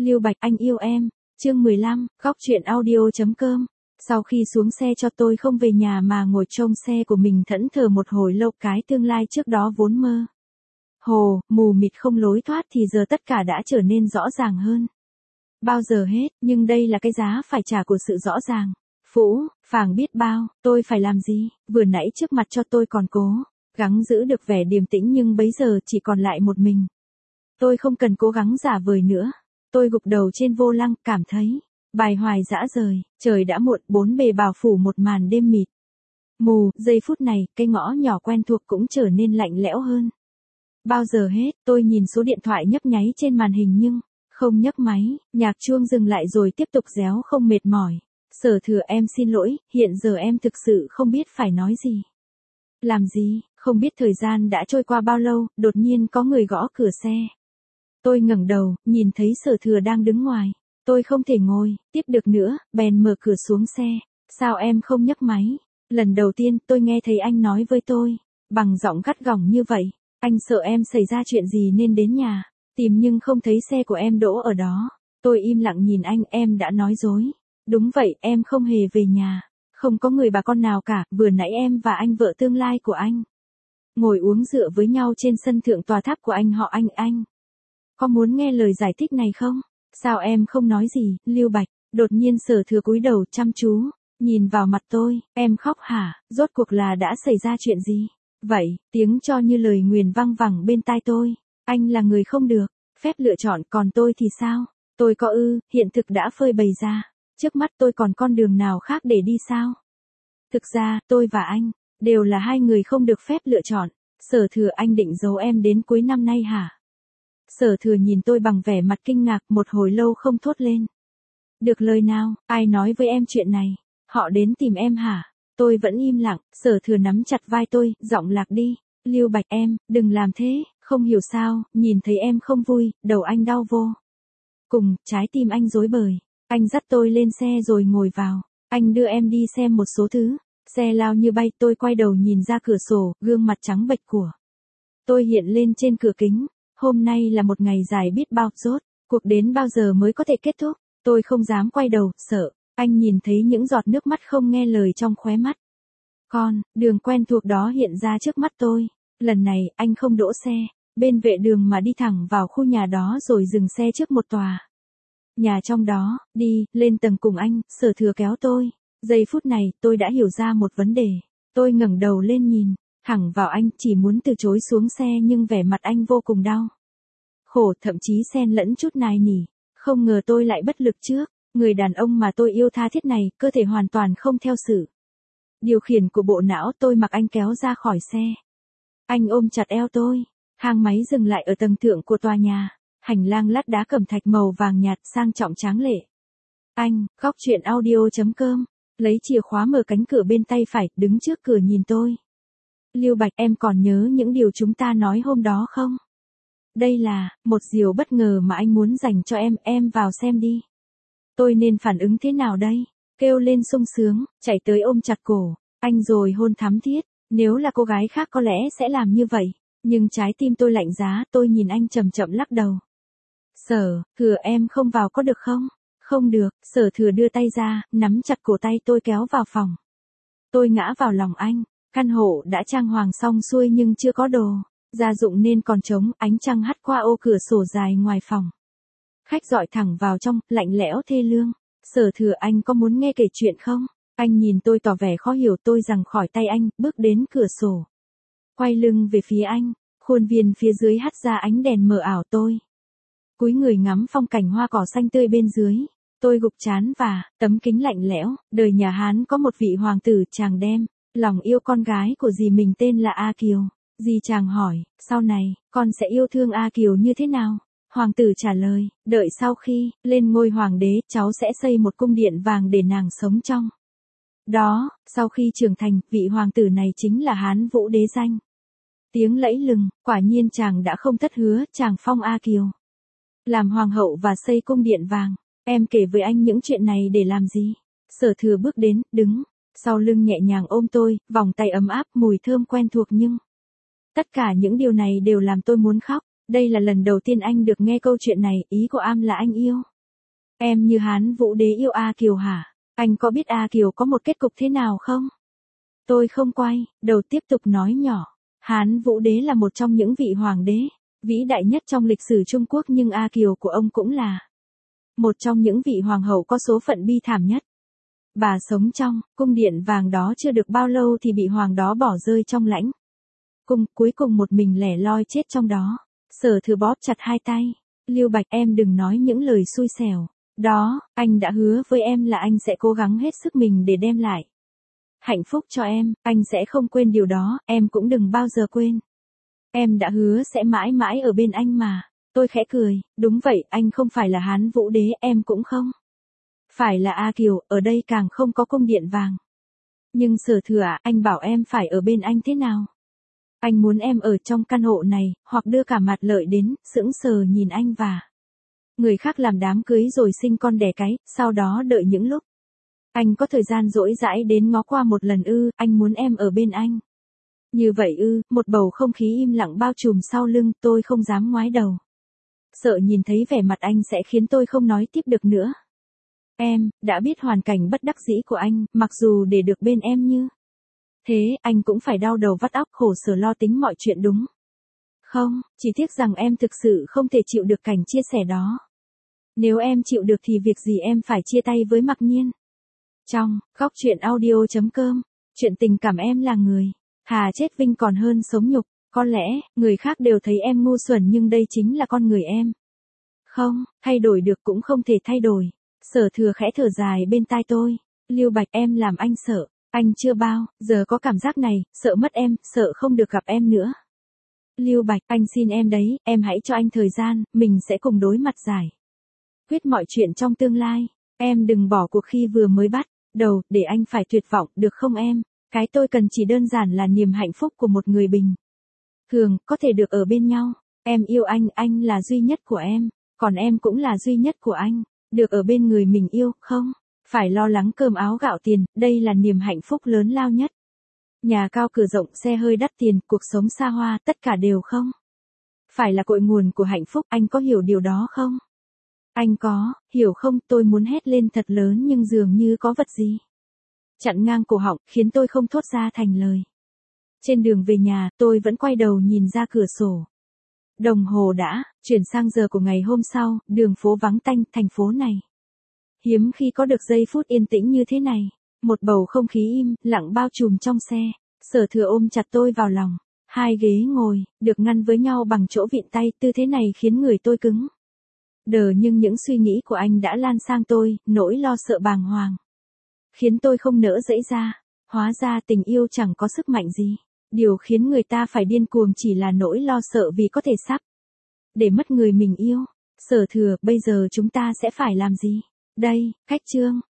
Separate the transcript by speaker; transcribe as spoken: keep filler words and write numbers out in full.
Speaker 1: Lưu Bạch anh yêu em, chương mười lăm, góc truyện audio chấm com. Sau khi xuống xe cho tôi không về nhà mà ngồi trông xe của mình thẫn thờ một hồi lâu, cái tương lai trước đó vốn mơ hồ, mù mịt không lối thoát thì giờ tất cả đã trở nên rõ ràng hơn. Bao giờ hết, nhưng đây là cái giá phải trả của sự rõ ràng. Phũ, phàng biết bao, tôi phải làm gì, vừa nãy trước mặt cho tôi còn cố gắng giữ được vẻ điềm tĩnh nhưng bấy giờ chỉ còn lại một mình. Tôi không cần cố gắng giả vời nữa. Tôi gục đầu trên vô lăng, cảm thấy bài hoài dã rời, trời đã muộn, bốn bề bao phủ một màn đêm mịt mù, giây phút này, cái ngõ nhỏ quen thuộc cũng trở nên lạnh lẽo hơn. Bao giờ hết, tôi nhìn số điện thoại nhấp nháy trên màn hình nhưng không nhấc máy, nhạc chuông dừng lại rồi tiếp tục réo không mệt mỏi. Sở Thừa em xin lỗi, hiện giờ em thực sự không biết phải nói gì. Làm gì, không biết thời gian đã trôi qua bao lâu, đột nhiên có người gõ cửa xe. Tôi ngẩng đầu, nhìn thấy Sở Thừa đang đứng ngoài. Tôi không thể ngồi tiếp được nữa, bèn mở cửa xuống xe. Sao em không nhấc máy? Lần đầu tiên tôi nghe thấy anh nói với tôi, bằng giọng gắt gỏng như vậy. Anh sợ em xảy ra chuyện gì nên đến nhà tìm nhưng không thấy xe của em đỗ ở đó. Tôi im lặng nhìn anh, em đã nói dối. Đúng vậy, em không hề về nhà. Không có người bà con nào cả, vừa nãy em và anh vợ tương lai của anh ngồi uống rượu với nhau trên sân thượng tòa tháp của anh họ anh anh. Có muốn nghe lời giải thích này không? Sao em không nói gì, Lưu Bạch? Đột nhiên Sở Thừa cúi đầu chăm chú nhìn vào mặt tôi, em khóc hả? Rốt cuộc là đã xảy ra chuyện gì? Vậy, tiếng cho như lời nguyền văng vẳng bên tai tôi. Anh là người không được phép lựa chọn, còn tôi thì sao? Tôi có ư, hiện thực đã phơi bày ra. Trước mắt tôi còn con đường nào khác để đi sao? Thực ra, tôi và anh đều là hai người không được phép lựa chọn. Sở Thừa, anh định giấu em đến cuối năm nay hả? Sở Thừa nhìn tôi bằng vẻ mặt kinh ngạc, một hồi lâu không thốt lên được lời nào. Ai nói với em chuyện này? Họ đến tìm em hả? Tôi vẫn im lặng. Sở Thừa nắm chặt vai tôi, giọng lạc đi. Lưu Bạch em, đừng làm thế. Không hiểu sao, nhìn thấy em không vui, đầu anh đau vô cùng, trái tim anh rối bời. Anh dắt tôi lên xe rồi ngồi vào. Anh đưa em đi xem một số thứ. Xe lao như bay, tôi quay đầu nhìn ra cửa sổ, gương mặt trắng bệch của tôi hiện lên trên cửa kính. Hôm nay là một ngày dài biết bao, rốt cuộc đến bao giờ mới có thể kết thúc. Tôi không dám quay đầu, sợ anh nhìn thấy những giọt nước mắt không nghe lời trong khóe mắt. Con đường quen thuộc đó hiện ra trước mắt tôi. Lần này, anh không đỗ xe bên vệ đường mà đi thẳng vào khu nhà đó rồi dừng xe trước một tòa nhà trong đó. Đi lên tầng cùng anh, Sở Thừa kéo tôi. Giây phút này, tôi đã hiểu ra một vấn đề. Tôi ngẩng đầu lên nhìn thẳng vào anh, chỉ muốn từ chối xuống xe nhưng vẻ mặt anh vô cùng đau khổ, thậm chí xen lẫn chút nài nỉ. Không ngờ tôi lại bất lực trước người đàn ông mà tôi yêu tha thiết này, cơ thể hoàn toàn không theo sự điều khiển của bộ não. Tôi mặc anh kéo ra khỏi xe. Anh ôm chặt eo tôi. Thang máy dừng lại ở tầng thượng của tòa nhà. Hành lang lát đá cẩm thạch màu vàng nhạt sang trọng tráng lệ. Anh, góc truyện audio chấm com, lấy chìa khóa mở cánh cửa bên tay phải, đứng trước cửa nhìn tôi. Lưu Bạch, em còn nhớ những điều chúng ta nói hôm đó không? Đây là một điều bất ngờ mà anh muốn dành cho em, em vào xem đi. Tôi nên phản ứng thế nào đây? Kêu lên sung sướng, chạy tới ôm chặt cổ anh rồi hôn thắm thiết. Nếu là cô gái khác có lẽ sẽ làm như vậy, nhưng trái tim tôi lạnh giá. Tôi nhìn anh chậm chậm lắc đầu. Sở Thừa, em không vào có được không? Không được. Sở Thừa đưa tay ra, nắm chặt cổ tay tôi kéo vào phòng. Tôi ngã vào lòng anh. Căn hộ đã trang hoàng xong xuôi nhưng chưa có đồ gia dụng nên còn trống. Ánh trăng hắt qua ô cửa sổ dài ngoài phòng khách dọi thẳng vào trong, lạnh lẽo thê lương. Sở Thừa, anh có muốn nghe kể chuyện không? Anh nhìn tôi tỏ vẻ khó hiểu. Tôi giằng khỏi tay anh, bước đến cửa sổ, quay lưng về phía anh. Khuôn viên phía dưới hắt ra ánh đèn mờ ảo. Tôi cúi người ngắm phong cảnh hoa cỏ xanh tươi bên dưới. Tôi gục trán và tấm kính lạnh lẽo. Đời nhà Hán có một vị hoàng tử, chàng đem lòng yêu con gái của dì mình tên là A Kiều. Dì chàng hỏi, sau này, con sẽ yêu thương A Kiều như thế nào? Hoàng tử trả lời, đợi sau khi lên ngôi hoàng đế, cháu sẽ xây một cung điện vàng để nàng sống trong đó. Sau khi trưởng thành, vị hoàng tử này chính là Hán Vũ đế danh tiếng lẫy lừng. Quả nhiên chàng đã không thất hứa, chàng phong A Kiều làm hoàng hậu và xây cung điện vàng. Em kể với anh những chuyện này để làm gì? Sở Thừa bước đến, đứng sau lưng nhẹ nhàng ôm tôi, vòng tay ấm áp, mùi thơm quen thuộc nhưng tất cả những điều này đều làm tôi muốn khóc. Đây là lần đầu tiên anh được nghe câu chuyện này, ý của am là anh yêu. Em như Hán Vũ Đế yêu A Kiều hả? Anh có biết A Kiều có một kết cục thế nào không? Tôi không quay, đầu tiếp tục nói nhỏ. Hán Vũ Đế là một trong những vị hoàng đế vĩ đại nhất trong lịch sử Trung Quốc, nhưng A Kiều của ông cũng là một trong những vị hoàng hậu có số phận bi thảm nhất. Bà sống trong cung điện vàng đó chưa được bao lâu thì bị hoàng đó bỏ rơi trong lãnh cung, cuối cùng một mình lẻ loi chết trong đó. Sở Thừa bóp chặt hai tay. Lưu Bạch, em đừng nói những lời xui xẻo đó, anh đã hứa với em là anh sẽ cố gắng hết sức mình để đem lại hạnh phúc cho em, anh sẽ không quên điều đó, em cũng đừng bao giờ quên. Em đã hứa sẽ mãi mãi ở bên anh mà. Tôi khẽ cười, đúng vậy, anh không phải là Hán Vũ Đế, em cũng không phải là A Kiều, ở đây càng không có cung điện vàng. Nhưng Sở Thừa ạ, anh bảo em phải ở bên anh thế nào? Anh muốn em ở trong căn hộ này, hoặc đưa cả mặt Lợi đến, sững sờ nhìn anh và người khác làm đám cưới rồi sinh con đẻ cái, sau đó đợi những lúc anh có thời gian rỗi rãi đến ngó qua một lần ư, anh muốn em ở bên anh. Như vậy ư, một bầu không khí im lặng bao trùm sau lưng, tôi không dám ngoái đầu. Sợ nhìn thấy vẻ mặt anh sẽ khiến tôi không nói tiếp được nữa. Em, đã biết hoàn cảnh bất đắc dĩ của anh, mặc dù để được bên em như thế, anh cũng phải đau đầu vắt óc khổ sở lo tính mọi chuyện đúng không? Chỉ tiếc rằng em thực sự không thể chịu được cảnh chia sẻ đó. Nếu em chịu được thì việc gì em phải chia tay với Mặc Nhiên. Trong góc truyện audio.com, chuyện tình cảm em là người thà chết vinh còn hơn sống nhục. Có lẽ, người khác đều thấy em ngu xuẩn nhưng đây chính là con người em. Không, thay đổi được cũng không thể thay đổi. Sở Thừa khẽ thở dài bên tai tôi. Lưu Bạch, em làm anh sợ. Anh chưa bao giờ có cảm giác này, sợ mất em, sợ không được gặp em nữa. Lưu Bạch, anh xin em đấy, em hãy cho anh thời gian, mình sẽ cùng đối mặt giải quyết mọi chuyện trong tương lai. Em đừng bỏ cuộc khi vừa mới bắt đầu, để anh phải tuyệt vọng, được không em? Cái tôi cần chỉ đơn giản là niềm hạnh phúc của một người bình thường, có thể được ở bên nhau. Em yêu anh, anh là duy nhất của em, còn em cũng là duy nhất của anh. Được ở bên người mình yêu, không phải lo lắng cơm áo gạo tiền, đây là niềm hạnh phúc lớn lao nhất. Nhà cao cửa rộng, xe hơi đắt tiền, cuộc sống xa hoa, tất cả đều không phải là cội nguồn của hạnh phúc, anh có hiểu điều đó không? Anh có, hiểu không? Tôi muốn hét lên thật lớn nhưng dường như có vật gì chặn ngang cổ họng, khiến tôi không thốt ra thành lời. Trên đường về nhà, tôi vẫn quay đầu nhìn ra cửa sổ. Đồng hồ đã chuyển sang giờ của ngày hôm sau, đường phố vắng tanh, thành phố này hiếm khi có được giây phút yên tĩnh như thế này. Một bầu không khí im lặng bao trùm trong xe. Sở Thừa ôm chặt tôi vào lòng. Hai ghế ngồi được ngăn với nhau bằng chỗ vịn tay, tư thế này khiến người tôi cứng đờ, nhưng những suy nghĩ của anh đã lan sang tôi, nỗi lo sợ bàng hoàng khiến tôi không nỡ dẫy ra. Hóa ra tình yêu chẳng có sức mạnh gì. Điều khiến người ta phải điên cuồng chỉ là nỗi lo sợ vì có thể sắp để mất người mình yêu. Sở Thừa, bây giờ chúng ta sẽ phải làm gì? Đây, cách chương